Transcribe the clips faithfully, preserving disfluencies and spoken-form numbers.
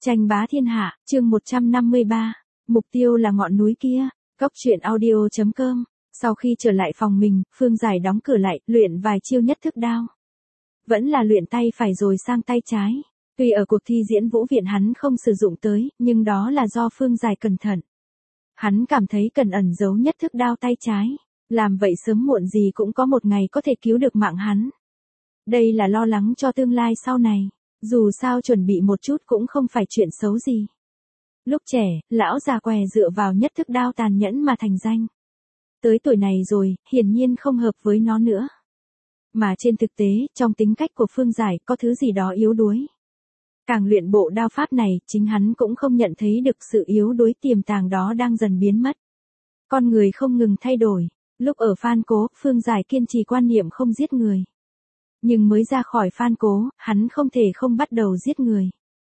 Tranh bá thiên hạ, chương một trăm năm mươi ba, mục tiêu là ngọn núi kia, Cốc truyện audio chấm com. Sau khi trở lại phòng mình, Phương Giải đóng cửa lại, luyện vài chiêu nhất thức đao. Vẫn là luyện tay phải rồi sang tay trái. Tuy ở cuộc thi diễn vũ viện hắn không sử dụng tới, nhưng đó là do Phương Giải cẩn thận. Hắn cảm thấy cần ẩn giấu nhất thức đao tay trái. Làm vậy sớm muộn gì cũng có một ngày có thể cứu được mạng hắn. Đây là lo lắng cho tương lai sau này. Dù sao chuẩn bị một chút cũng không phải chuyện xấu gì. Lúc trẻ, lão già què dựa vào nhất thức đao tàn nhẫn mà thành danh. Tới tuổi này rồi, hiển nhiên không hợp với nó nữa. Mà trên thực tế, trong tính cách của Phương Giải có thứ gì đó yếu đuối. Càng luyện bộ đao pháp này, chính hắn cũng không nhận thấy được sự yếu đuối tiềm tàng đó đang dần biến mất. Con người không ngừng thay đổi. Lúc ở Phan Cố, Phương Giải kiên trì quan niệm không giết người. Nhưng mới ra khỏi Phan Cố, hắn không thể không bắt đầu giết người.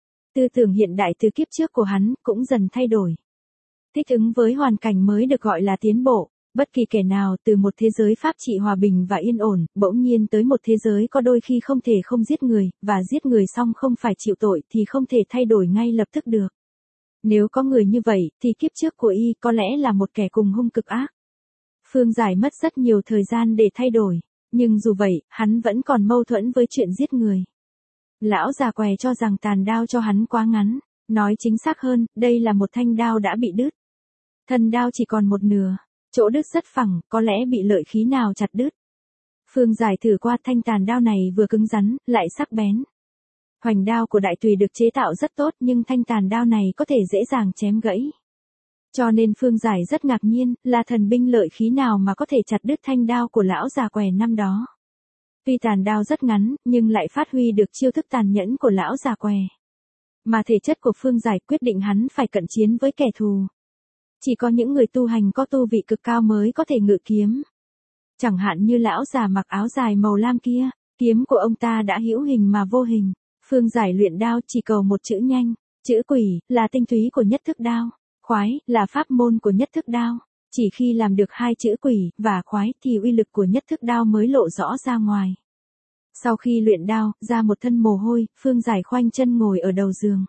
Tư tưởng hiện đại từ kiếp trước của hắn cũng dần thay đổi. Thích ứng với hoàn cảnh mới được gọi là tiến bộ. Bất kỳ kẻ nào từ một thế giới pháp trị hòa bình và yên ổn, bỗng nhiên tới một thế giới có đôi khi không thể không giết người, và giết người xong không phải chịu tội thì không thể thay đổi ngay lập tức được. Nếu có người như vậy, thì kiếp trước của y có lẽ là một kẻ cùng hung cực ác. Phương Giải mất rất nhiều thời gian để thay đổi. Nhưng dù vậy, hắn vẫn còn mâu thuẫn với chuyện giết người. Lão già què cho rằng tàn đao cho hắn quá ngắn. Nói chính xác hơn, đây là một thanh đao đã bị đứt. Thân đao chỉ còn một nửa. Chỗ đứt rất phẳng, có lẽ bị lợi khí nào chặt đứt. Phương Giải thử qua thanh tàn đao này vừa cứng rắn, lại sắc bén. Hoành đao của đại tùy được chế tạo rất tốt nhưng thanh tàn đao này có thể dễ dàng chém gãy. Cho nên Phương Giải rất ngạc nhiên, là thần binh lợi khí nào mà có thể chặt đứt thanh đao của lão già què năm đó. Tuy tàn đao rất ngắn, nhưng lại phát huy được chiêu thức tàn nhẫn của lão già què. Mà thể chất của Phương Giải quyết định hắn phải cận chiến với kẻ thù. Chỉ có những người tu hành có tu vị cực cao mới có thể ngự kiếm. Chẳng hạn như lão già mặc áo dài màu lam kia, kiếm của ông ta đã hữu hình mà vô hình. Phương Giải luyện đao chỉ cầu một chữ nhanh, chữ quỷ là tinh túy của nhất thức đao. Khoái là pháp môn của nhất thức đao. Chỉ khi làm được hai chữ quỷ và khoái thì uy lực của nhất thức đao mới lộ rõ ra ngoài. Sau khi luyện đao, ra một thân mồ hôi, Phương Giải khoanh chân ngồi ở đầu giường.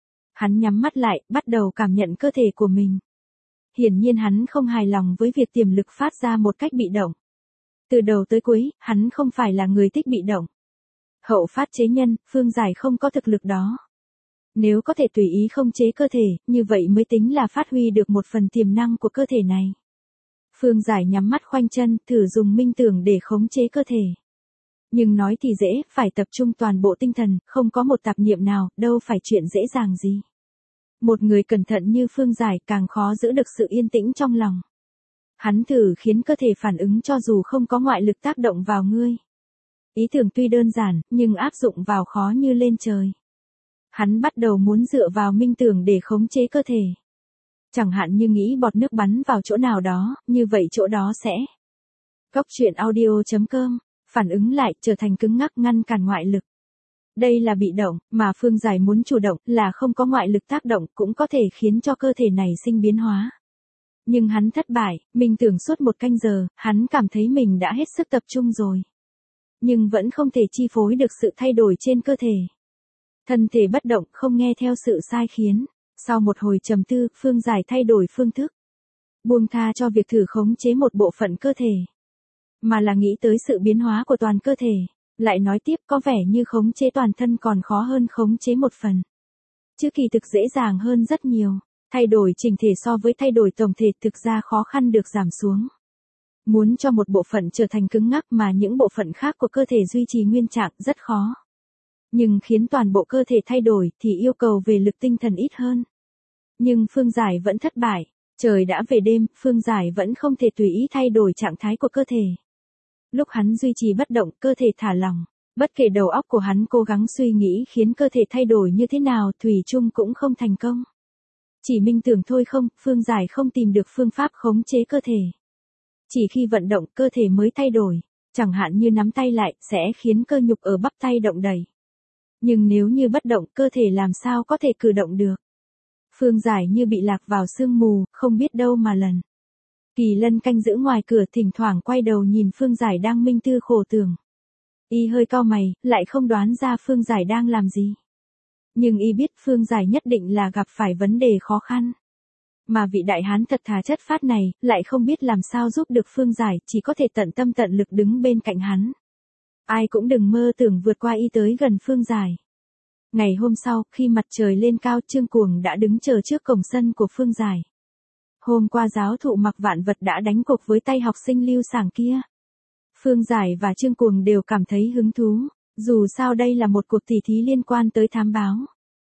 Hắn nhắm mắt lại, bắt đầu cảm nhận cơ thể của mình. Hiển nhiên hắn không hài lòng với việc tiềm lực phát ra một cách bị động. Từ đầu tới cuối, hắn không phải là người thích bị động. Hậu phát chế nhân, Phương Giải không có thực lực đó. Nếu có thể tùy ý không chế cơ thể, như vậy mới tính là phát huy được một phần tiềm năng của cơ thể này. Phương Giải nhắm mắt khoanh chân, thử dùng minh tưởng để khống chế cơ thể. Nhưng nói thì dễ, phải tập trung toàn bộ tinh thần, không có một tạp niệm nào, đâu phải chuyện dễ dàng gì. Một người cẩn thận như Phương Giải càng khó giữ được sự yên tĩnh trong lòng. Hắn thử khiến cơ thể phản ứng cho dù không có ngoại lực tác động vào ngươi. Ý tưởng tuy đơn giản, nhưng áp dụng vào khó như lên trời. Hắn bắt đầu muốn dựa vào minh tưởng để khống chế cơ thể. Chẳng hạn như nghĩ bọt nước bắn vào chỗ nào đó, như vậy chỗ đó sẽ. Cốc truyện audio chấm com, phản ứng lại, trở thành cứng ngắc ngăn cản ngoại lực. Đây là bị động, mà Phương Giải muốn chủ động, là không có ngoại lực tác động cũng có thể khiến cho cơ thể này sinh biến hóa. Nhưng hắn thất bại, minh tưởng suốt một canh giờ, hắn cảm thấy mình đã hết sức tập trung rồi. Nhưng vẫn không thể chi phối được sự thay đổi trên cơ thể. Thân thể bất động, không nghe theo sự sai khiến. Sau một hồi trầm tư, Phương Giải thay đổi phương thức. Buông tha cho việc thử khống chế một bộ phận cơ thể. Mà là nghĩ tới sự biến hóa của toàn cơ thể. Lại nói tiếp, có vẻ như khống chế toàn thân còn khó hơn khống chế một phần. Chứ kỳ thực dễ dàng hơn rất nhiều. Thay đổi chỉnh thể so với thay đổi tổng thể thực ra khó khăn được giảm xuống. Muốn cho một bộ phận trở thành cứng ngắc mà những bộ phận khác của cơ thể duy trì nguyên trạng rất khó. Nhưng khiến toàn bộ cơ thể thay đổi thì yêu cầu về lực tinh thần ít hơn. Nhưng Phương Giải vẫn thất bại. Trời đã về đêm, Phương Giải vẫn không thể tùy ý thay đổi trạng thái của cơ thể. Lúc hắn duy trì bất động, cơ thể thả lỏng. Bất kể đầu óc của hắn cố gắng suy nghĩ khiến cơ thể thay đổi như thế nào, thủy chung cũng không thành công. Chỉ minh tưởng thôi không, Phương Giải không tìm được phương pháp khống chế cơ thể. Chỉ khi vận động, cơ thể mới thay đổi. Chẳng hạn như nắm tay lại, sẽ khiến cơ nhục ở bắp tay động đẩy. Nhưng nếu như bất động, cơ thể làm sao có thể cử động được. Phương Giải như bị lạc vào sương mù, không biết đâu mà lần. Kỳ Lân canh giữ ngoài cửa thỉnh thoảng quay đầu nhìn Phương Giải đang minh tư khổ tưởng. Y hơi cau mày, lại không đoán ra Phương Giải đang làm gì. Nhưng y biết Phương Giải nhất định là gặp phải vấn đề khó khăn. Mà vị đại hán thật thà chất phát này, lại không biết làm sao giúp được Phương Giải, chỉ có thể tận tâm tận lực đứng bên cạnh hắn. Ai cũng đừng mơ tưởng vượt qua y tới gần Phương Giải. Ngày hôm sau, khi mặt trời lên cao, Trương Cuồng đã đứng chờ trước cổng sân của Phương Giải. Hôm qua giáo thụ Mặc Vạn Vật đã đánh cuộc với tay học sinh Lưu Sảng kia. Phương Giải và Trương Cuồng đều cảm thấy hứng thú, dù sao đây là một cuộc tỉ thí liên quan tới thám báo.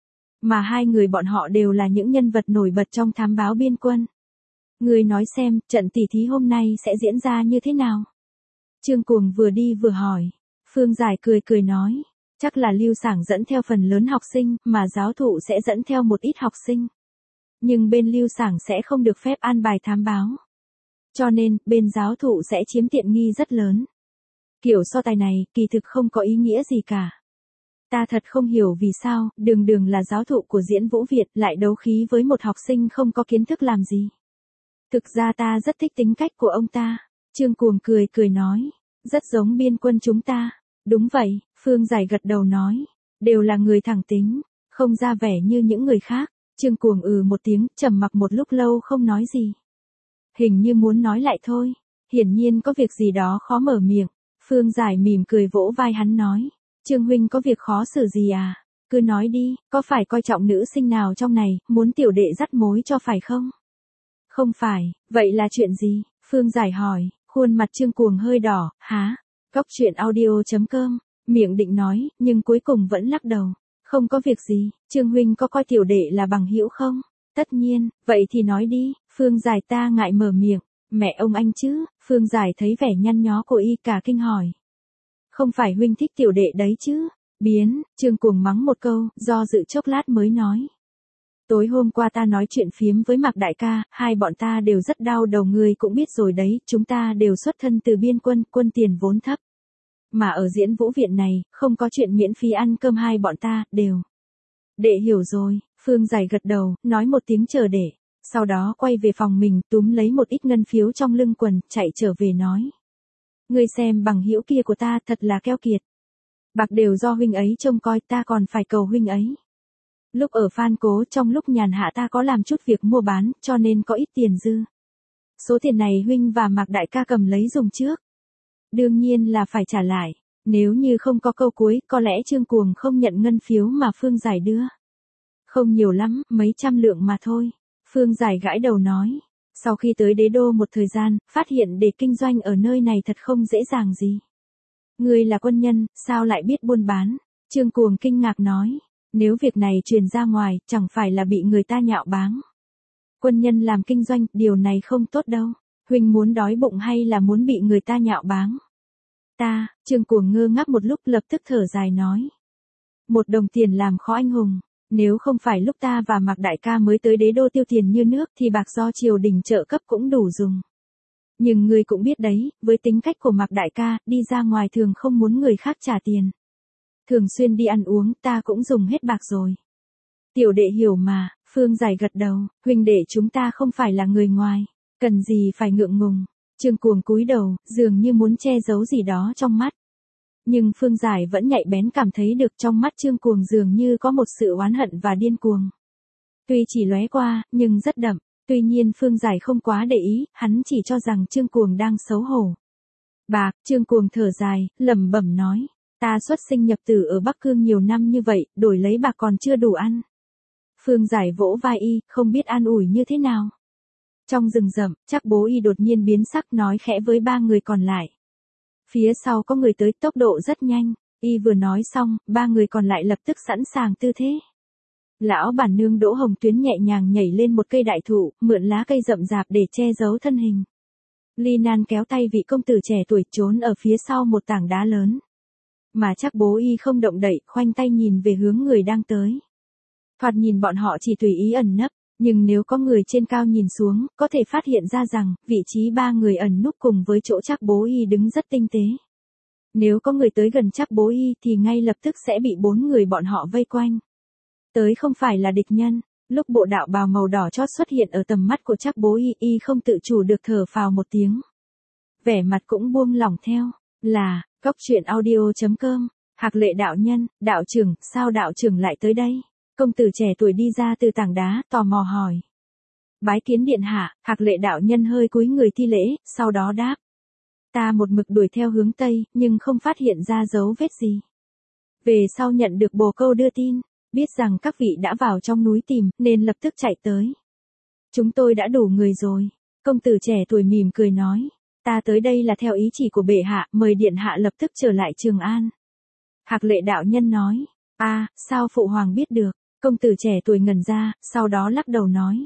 Mà hai người bọn họ đều là những nhân vật nổi bật trong thám báo biên quân. Người nói xem, trận tỉ thí hôm nay sẽ diễn ra như thế nào? Trương Cuồng vừa đi vừa hỏi. Phương Giải cười cười nói, chắc là Lưu Sảng dẫn theo phần lớn học sinh, mà giáo thụ sẽ dẫn theo một ít học sinh. Nhưng bên Lưu Sảng sẽ không được phép an bài thám báo. Cho nên, bên giáo thụ sẽ chiếm tiện nghi rất lớn. Kiểu so tài này, kỳ thực không có ý nghĩa gì cả. Ta thật không hiểu vì sao, đường đường là giáo thụ của Diễn Vũ Việt lại đấu khí với một học sinh không có kiến thức làm gì. Thực ra ta rất thích tính cách của ông ta. Trương Cuồng cười cười nói, rất giống biên quân chúng ta. Đúng vậy, Phương Giải gật đầu nói, đều là người thẳng tính, không ra vẻ như những người khác. Trương Cuồng ừ một tiếng, trầm mặc một lúc lâu không nói gì. Hình như muốn nói lại thôi, hiển nhiên có việc gì đó khó mở miệng. Phương Giải mỉm cười vỗ vai hắn nói, Trương huynh có việc khó xử gì à? Cứ nói đi, có phải coi trọng nữ sinh nào trong này, muốn tiểu đệ dắt mối cho phải không? Không phải, vậy là chuyện gì? Phương Giải hỏi, khuôn mặt Trương Cuồng hơi đỏ, há? Cóc truyện audio chấm com, miệng định nói, nhưng cuối cùng vẫn lắc đầu. Không có việc gì, Trương huynh có coi tiểu đệ là bằng hữu không? Tất nhiên, vậy thì nói đi. Phương Giải ta ngại mở miệng. Mẹ ông anh chứ? Phương Giải thấy vẻ nhăn nhó của y cả kinh hỏi. Không phải huynh thích tiểu đệ đấy chứ? Biến, Trương Cuồng mắng một câu, do dự chốc lát mới nói. Tối hôm qua ta nói chuyện phiếm với Mạc đại ca, hai bọn ta đều rất đau đầu, người cũng biết rồi đấy, chúng ta đều xuất thân từ biên quân, quân tiền vốn thấp. Mà ở Diễn Vũ Viện này, không có chuyện miễn phí ăn cơm, hai bọn ta, đều. Đệ hiểu rồi, Phương Giải gật đầu, nói một tiếng chờ đệ. Sau đó quay về phòng mình, túm lấy một ít ngân phiếu trong lưng quần, chạy trở về nói. Ngươi xem bằng hữu kia của ta thật là keo kiệt. Bạc đều do huynh ấy trông coi, ta còn phải cầu huynh ấy. Lúc ở Phan Cố, trong lúc nhàn hạ ta có làm chút việc mua bán, cho nên có ít tiền dư. Số tiền này huynh và Mạc đại ca cầm lấy dùng trước. Đương nhiên là phải trả lại. Nếu như không có câu cuối, có lẽ Trương Cuồng không nhận ngân phiếu mà Phương Giải đưa. Không nhiều lắm, mấy trăm lượng mà thôi. Phương Giải gãi đầu nói. Sau khi tới đế đô một thời gian, phát hiện để kinh doanh ở nơi này thật không dễ dàng gì. Ngươi là quân nhân, sao lại biết buôn bán? Trương Cuồng kinh ngạc nói. Nếu việc này truyền ra ngoài, chẳng phải là bị người ta nhạo báng. Quân nhân làm kinh doanh, điều này không tốt đâu. Huynh muốn đói bụng hay là muốn bị người ta nhạo báng? Ta, Trương Cuồng ngơ ngác một lúc lập tức thở dài nói. Một đồng tiền làm khó anh hùng. Nếu không phải lúc ta và Mạc đại ca mới tới đế đô tiêu tiền như nước thì bạc do triều đình trợ cấp cũng đủ dùng. Nhưng ngươi cũng biết đấy, với tính cách của Mạc đại ca, đi ra ngoài thường không muốn người khác trả tiền. Thường xuyên đi ăn uống, ta cũng dùng hết bạc rồi. Tiểu đệ hiểu mà, Phương Giải gật đầu, huynh đệ chúng ta không phải là người ngoài, cần gì phải ngượng ngùng. Trương Cuồng cúi đầu, dường như muốn che giấu gì đó trong mắt. Nhưng Phương Giải vẫn nhạy bén cảm thấy được trong mắt Trương Cuồng dường như có một sự oán hận và điên cuồng. Tuy chỉ lóe qua, nhưng rất đậm. Tuy nhiên Phương Giải không quá để ý, hắn chỉ cho rằng Trương Cuồng đang xấu hổ. Bạc, Trương Cuồng thở dài, lẩm bẩm nói. Ta xuất sinh nhập tử ở Bắc Cương nhiều năm như vậy, đổi lấy bạc còn chưa đủ ăn. Phương Giải vỗ vai y, không biết an ủi như thế nào. Trong rừng rậm, Trác Bố Y đột nhiên biến sắc nói khẽ với ba người còn lại. Phía sau có người tới, tốc độ rất nhanh. Y vừa nói xong, ba người còn lại lập tức sẵn sàng tư thế. Lão bản nương Đỗ Hồng Tuyến nhẹ nhàng nhảy lên một cây đại thụ, mượn lá cây rậm rạp để che giấu thân hình. Ly Nan kéo tay vị công tử trẻ tuổi trốn ở phía sau một tảng đá lớn. Mà Trác Bố Y không động đậy, khoanh tay nhìn về hướng người đang tới. Thoạt nhìn bọn họ chỉ tùy ý ẩn nấp, nhưng nếu có người trên cao nhìn xuống, có thể phát hiện ra rằng, vị trí ba người ẩn núp cùng với chỗ Trác Bố Y đứng rất tinh tế. Nếu có người tới gần Trác Bố Y thì ngay lập tức sẽ bị bốn người bọn họ vây quanh. Tới không phải là địch nhân, lúc bộ đạo bào màu đỏ chót xuất hiện ở tầm mắt của Trác Bố Y, y không tự chủ được thở phào một tiếng. Vẻ mặt cũng buông lỏng theo, là, cóc truyện audio chấm com, Hạc Lệ đạo nhân, đạo trưởng, sao đạo trưởng lại tới đây? Công tử trẻ tuổi đi ra từ tảng đá, tò mò hỏi. Bái kiến điện hạ, Hạc Lệ đạo nhân hơi cúi người thi lễ, sau đó đáp. Ta một mực đuổi theo hướng Tây, nhưng không phát hiện ra dấu vết gì. Về sau nhận được bồ câu đưa tin, biết rằng các vị đã vào trong núi tìm, nên lập tức chạy tới. Chúng tôi đã đủ người rồi. Công tử trẻ tuổi mỉm cười nói. Ta tới đây là theo ý chỉ của bệ hạ, mời điện hạ lập tức trở lại Trường An. Hạc Lệ đạo nhân nói. a à, sao phụ hoàng biết được? Công tử trẻ tuổi ngẩn ra, sau đó lắc đầu nói.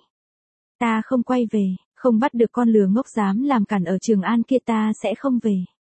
Ta không quay về, không bắt được con lừa ngốc dám làm cản ở Trường An kia ta sẽ không về.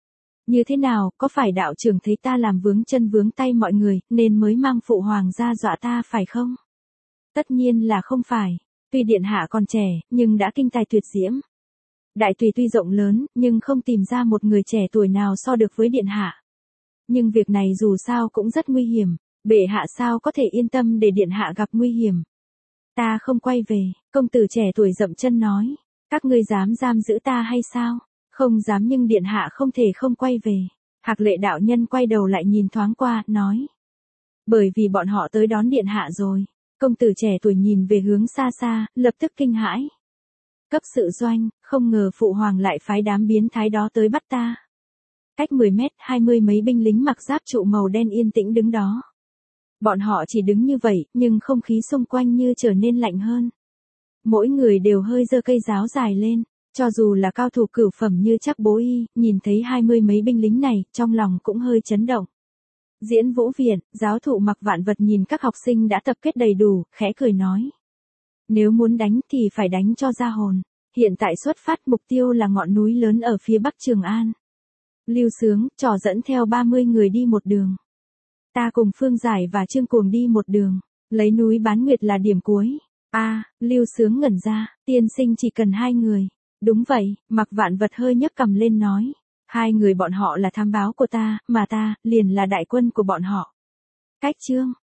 Như thế nào, có phải đạo trưởng thấy ta làm vướng chân vướng tay mọi người, nên mới mang phụ hoàng ra dọa ta phải không? Tất nhiên là không phải. Tuy điện hạ còn trẻ, nhưng đã kinh tài tuyệt diễm. Đại tùy tuy rộng lớn, nhưng không tìm ra một người trẻ tuổi nào so được với điện hạ. Nhưng việc này dù sao cũng rất nguy hiểm, bệ hạ sao có thể yên tâm để điện hạ gặp nguy hiểm. Ta không quay về, công tử trẻ tuổi dậm chân nói. Các ngươi dám giam giữ ta hay sao? Không dám, nhưng điện hạ không thể không quay về. Hạc Lệ đạo nhân quay đầu lại nhìn thoáng qua, nói. Bởi vì bọn họ tới đón điện hạ rồi. Công tử trẻ tuổi nhìn về hướng xa xa, lập tức kinh hãi. Cấp sự doanh, không ngờ phụ hoàng lại phái đám biến thái đó tới bắt ta. Cách mười mét, hai mươi mấy binh lính mặc giáp trụ màu đen yên tĩnh đứng đó. Bọn họ chỉ đứng như vậy, nhưng không khí xung quanh như trở nên lạnh hơn. Mỗi người đều hơi giơ cây giáo dài lên, cho dù là cao thủ cửu phẩm như Trác Bố Y, nhìn thấy hai mươi mấy binh lính này, trong lòng cũng hơi chấn động. Diễn Vũ Viện, giáo thụ Mặc Vạn Vật nhìn các học sinh đã tập kết đầy đủ, khẽ cười nói. Nếu muốn đánh thì phải đánh cho ra hồn. Hiện tại xuất phát mục tiêu là ngọn núi lớn ở phía bắc Trường An. Lưu Sướng, trò dẫn theo ba mươi người đi một đường. Ta cùng Phương Giải và Trương Cuồng đi một đường, lấy núi Bán Nguyệt là điểm cuối. a à, Lưu Sướng ngẩn ra, tiên sinh chỉ cần hai người. Đúng vậy, Mặc Vạn Vật hơi nhấc cằm lên nói. Hai người bọn họ là thám báo của ta, mà ta, liền là đại quân của bọn họ. Cách chương